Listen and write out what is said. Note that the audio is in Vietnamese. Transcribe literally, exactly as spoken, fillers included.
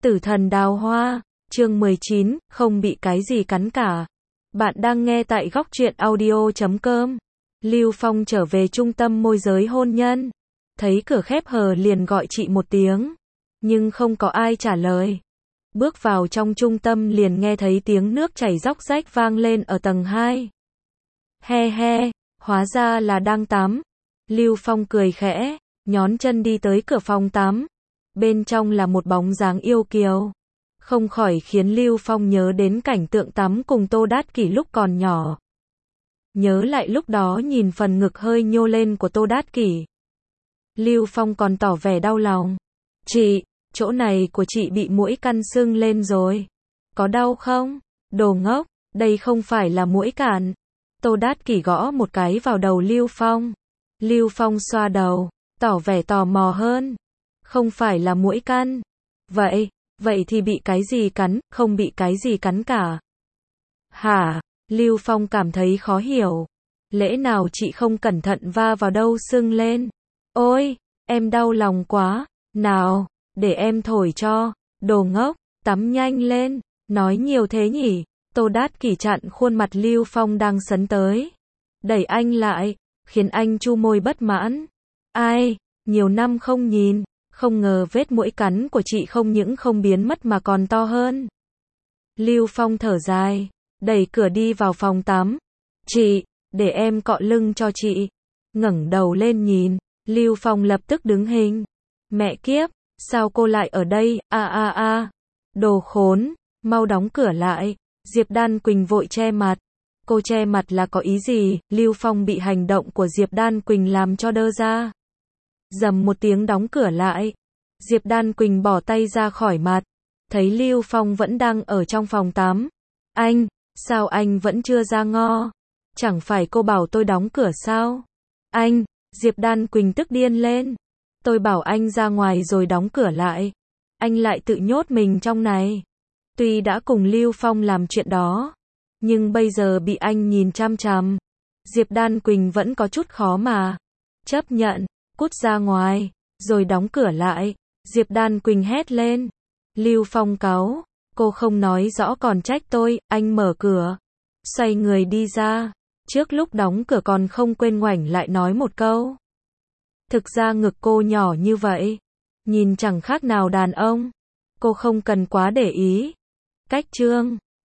Tử thần đào hoa, chương mười chín, không bị cái gì cắn cả. Bạn đang nghe tại góc truyện audio chấm com. Lưu Phong trở về trung tâm môi giới hôn nhân. Thấy cửa khép hờ liền gọi chị một tiếng. Nhưng không có ai trả lời. Bước vào trong trung tâm liền nghe thấy tiếng nước chảy róc rách vang lên ở tầng hai. He he, hóa ra là đang tắm. Lưu Phong cười khẽ, nhón chân đi tới cửa phòng tắm. Bên trong là một bóng dáng yêu kiều. Không khỏi khiến Lưu Phong nhớ đến cảnh tượng tắm cùng Tô Đát Kỷ lúc còn nhỏ. Nhớ lại lúc đó nhìn phần ngực hơi nhô lên của Tô Đát Kỷ. Lưu Phong còn tỏ vẻ đau lòng. Chị, chỗ này của chị bị muỗi căn sưng lên rồi. Có đau không? Đồ ngốc, đây không phải là muỗi cản. Tô Đát Kỷ gõ một cái vào đầu Lưu Phong. Lưu Phong xoa đầu, tỏ vẻ tò mò hơn. Không phải là muỗi căn. Vậy, vậy thì bị cái gì cắn, không bị cái gì cắn cả. Hả? Lưu Phong cảm thấy khó hiểu. Lẽ nào chị không cẩn thận va vào đâu sưng lên? Ôi, em đau lòng quá. Nào, để em thổi cho. Đồ ngốc, tắm nhanh lên. Nói nhiều thế nhỉ? Tô Đát Kỷ chặn khuôn mặt Lưu Phong đang sấn tới. Đẩy anh lại, khiến anh chu môi bất mãn. Ai, nhiều năm không nhìn. Không ngờ vết muỗi cắn của chị không những không biến mất mà còn to hơn. Lưu Phong thở dài, đẩy cửa đi vào phòng tắm. Chị, để em cọ lưng cho chị. Ngẩng đầu lên nhìn, Lưu Phong lập tức đứng hình. Mẹ kiếp, sao cô lại ở đây, a a a. Đồ khốn, mau đóng cửa lại. Diệp Đan Quỳnh vội che mặt. Cô che mặt là có ý gì? Lưu Phong bị hành động của Diệp Đan Quỳnh làm cho đơ ra. Dầm một tiếng đóng cửa lại. Diệp Đan Quỳnh bỏ tay ra khỏi mặt. Thấy Lưu Phong vẫn đang ở trong phòng tắm. Anh, sao anh vẫn chưa ra ngo? Chẳng phải cô bảo tôi đóng cửa sao? Anh, Diệp Đan Quỳnh tức điên lên. Tôi bảo anh ra ngoài rồi đóng cửa lại. Anh lại tự nhốt mình trong này. Tuy đã cùng Lưu Phong làm chuyện đó, nhưng bây giờ bị anh nhìn chăm chăm. Diệp Đan Quỳnh vẫn có chút khó mà. Chấp nhận. Cút ra ngoài, rồi đóng cửa lại. Diệp Đan Quỳnh hét lên. Lưu Phong cáu, cô không nói rõ còn trách tôi, anh mở cửa. Xoay người đi ra, trước lúc đóng cửa còn không quên ngoảnh lại nói một câu. Thực ra ngực cô nhỏ như vậy, nhìn chẳng khác nào đàn ông. Cô không cần quá để ý. Cách trương.